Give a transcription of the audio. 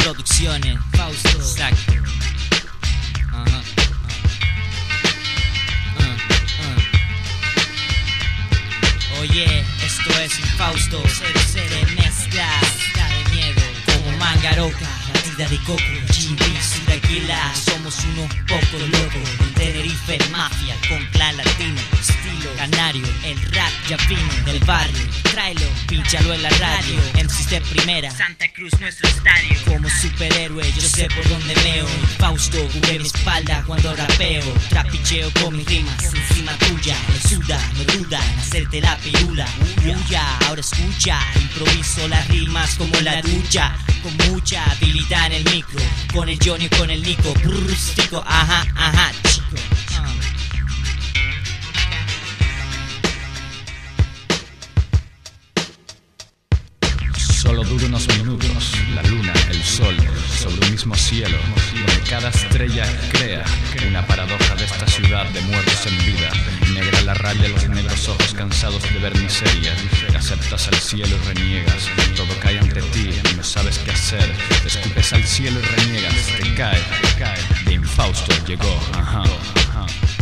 Producciones, Fausto. Exacto. Ajá. Oye, esto es Infausto. Se mezcla de miedo como Mangaroka, batida de coco, Chimbis y tequila. Somos unos pocos locos. Tenerife, mafia con clan latino, estilo canario. El rap ya vino del barrio. Tráelo, pínchalo en la radio. MCs de primera, Santa Cruz nuestro estadio. Como superhéroe yo sé por dónde meo. Fausto cubre mi espalda cuando rapeo. Trapicheo con mis rimas encima tuya. Me suda, no duda en hacerte la pirula. Huya, ahora escucha. Improviso las rimas como la ducha. Con mucha habilidad en el micro. Con el Johnny, con el Nico. Brrstico, ajá, ajá, chico. Solo dura unos minutos, la luna, el sol, sobre un mismo cielo, donde cada estrella crea una paradoja de esta ciudad de muertos en vida. Negra la rabia, los negros ojos cansados de ver miseria. Te aceptas al cielo y reniegas, todo cae ante ti y no sabes qué hacer. Te escupes al cielo y reniegas, te cae, de Infausto llegó, ajá.